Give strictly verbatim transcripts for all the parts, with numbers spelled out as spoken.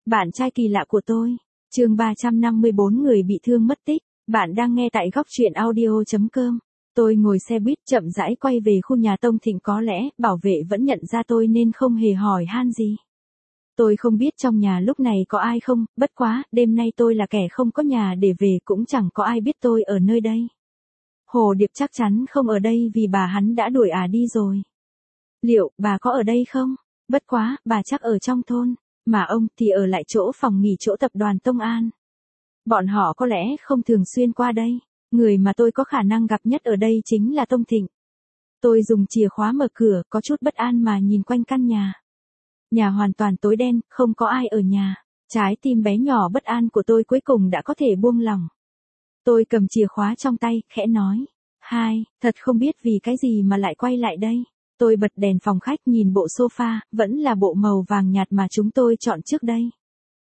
Bạn trai kỳ lạ của tôi. Chương ba trăm năm mươi bốn người bị thương mất tích. Bạn đang nghe tại góc truyện audio chấm com. Tôi ngồi xe buýt chậm rãi quay về khu nhà Tông Thịnh, có lẽ bảo vệ vẫn nhận ra tôi nên không hề hỏi han gì. Tôi không biết trong nhà lúc này có ai không, bất quá, đêm nay tôi là kẻ không có nhà để về, cũng chẳng có ai biết tôi ở nơi đây. Hồ Điệp chắc chắn không ở đây vì bà hắn đã đuổi ả đi rồi. Liệu bà có ở đây không? Bất quá, bà chắc ở trong thôn, mà ông thì ở lại chỗ phòng nghỉ chỗ tập đoàn Tông An. Bọn họ có lẽ không thường xuyên qua đây. Người mà tôi có khả năng gặp nhất ở đây chính là Tông Thịnh. Tôi dùng chìa khóa mở cửa, có chút bất an mà nhìn quanh căn nhà. Nhà hoàn toàn tối đen, không có ai ở nhà. Trái tim bé nhỏ bất an của tôi cuối cùng đã có thể buông lỏng. Tôi cầm chìa khóa trong tay, khẽ nói. Hai, thật không biết vì cái gì mà lại quay lại đây. Tôi bật đèn phòng khách nhìn bộ sofa, vẫn là bộ màu vàng nhạt mà chúng tôi chọn trước đây.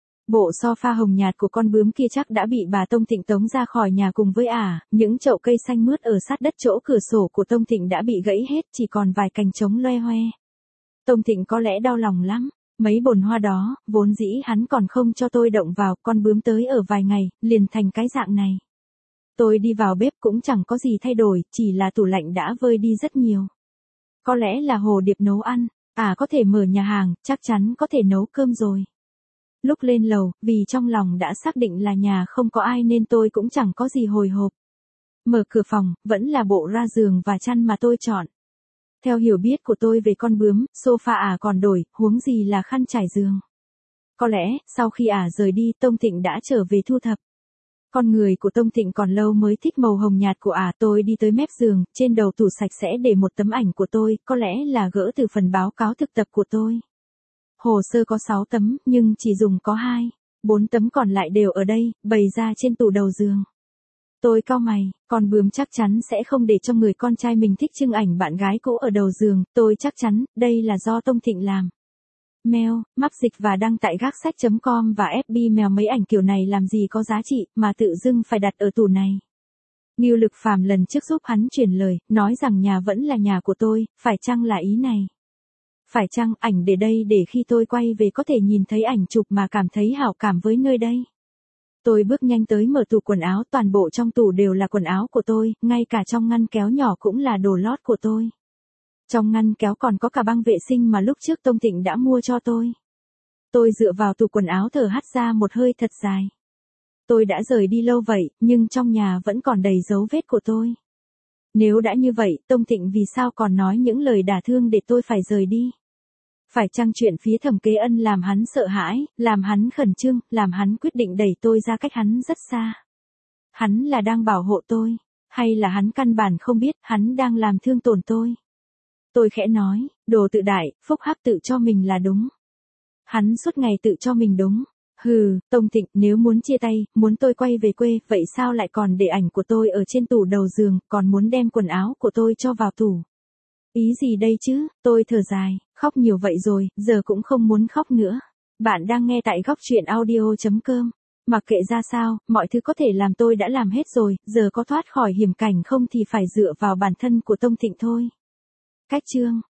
Bộ sofa hồng nhạt của con bướm kia chắc đã bị bà Tông Thịnh tống ra khỏi nhà cùng với ả, những chậu cây xanh mướt ở sát đất chỗ cửa sổ của Tông Thịnh đã bị gãy hết, chỉ còn vài cành trống loe hoe. Tông Thịnh có lẽ đau lòng lắm, mấy bồn hoa đó, vốn dĩ hắn còn không cho tôi động vào, con bướm tới ở vài ngày, liền thành cái dạng này. Tôi đi vào bếp cũng chẳng có gì thay đổi, chỉ là tủ lạnh đã vơi đi rất nhiều. Có lẽ là Hồ Điệp nấu ăn, à có thể mở nhà hàng, chắc chắn có thể nấu cơm rồi. Lúc lên lầu, vì trong lòng đã xác định là nhà không có ai nên tôi cũng chẳng có gì hồi hộp. Mở cửa phòng, vẫn là bộ ra giường và chăn mà tôi chọn. Theo hiểu biết của tôi về con bướm, sofa ả còn đổi, huống gì là khăn trải giường. Có lẽ, sau khi ả rời đi, Tông Thịnh đã trở về thu thập. Con người của Tông Thịnh còn lâu mới thích màu hồng nhạt của ả. Tôi đi tới mép giường, trên đầu tủ sạch sẽ để một tấm ảnh của tôi, có lẽ là gỡ từ phần báo cáo thực tập của tôi. Hồ sơ có sáu tấm, nhưng chỉ dùng có hai, bốn tấm còn lại đều ở đây, bày ra trên tủ đầu giường. Tôi cau mày, con bướm chắc chắn sẽ không để cho người con trai mình thích trưng ảnh bạn gái cũ ở đầu giường, tôi chắc chắn, đây là do Tông Thịnh làm. Mail, map dịch và đăng tại gác sách chấm com và ép bê Mail. Mấy ảnh kiểu này làm gì có giá trị, mà tự dưng phải đặt ở tủ này. Ngưu Lực Phàm lần trước giúp hắn truyền lời, nói rằng nhà vẫn là nhà của tôi, phải chăng là ý này? Phải chăng ảnh để đây để khi tôi quay về có thể nhìn thấy ảnh chụp mà cảm thấy hảo cảm với nơi đây? Tôi bước nhanh tới mở tủ quần áo, toàn bộ trong tủ đều là quần áo của tôi, ngay cả trong ngăn kéo nhỏ cũng là đồ lót của tôi. Trong ngăn kéo còn có cả băng vệ sinh mà lúc trước Tông Thịnh đã mua cho tôi. Tôi dựa vào tủ quần áo thở hắt ra một hơi thật dài. Tôi đã rời đi lâu vậy, nhưng trong nhà vẫn còn đầy dấu vết của tôi. Nếu đã như vậy, Tông Thịnh vì sao còn nói những lời đả thương để tôi phải rời đi? Phải chăng chuyện phía Thẩm Kế Ân làm hắn sợ hãi, làm hắn khẩn trương, làm hắn quyết định đẩy tôi ra cách hắn rất xa? Hắn là đang bảo hộ tôi, hay là hắn căn bản không biết hắn đang làm thương tổn tôi? Tôi khẽ nói, đồ tự đại, phúc hắc tự cho mình là đúng. Hắn suốt ngày tự cho mình đúng. Hừ, Tông Thịnh, nếu muốn chia tay, muốn tôi quay về quê, vậy sao lại còn để ảnh của tôi ở trên tủ đầu giường, còn muốn đem quần áo của tôi cho vào tủ? Ý gì đây chứ? Tôi thở dài, khóc nhiều vậy rồi, giờ cũng không muốn khóc nữa. Bạn đang nghe tại góc truyện audio chấm com. Mặc kệ ra sao, mọi thứ có thể làm tôi đã làm hết rồi, giờ có thoát khỏi hiểm cảnh không thì phải dựa vào bản thân của Tông Thịnh thôi. Cách chương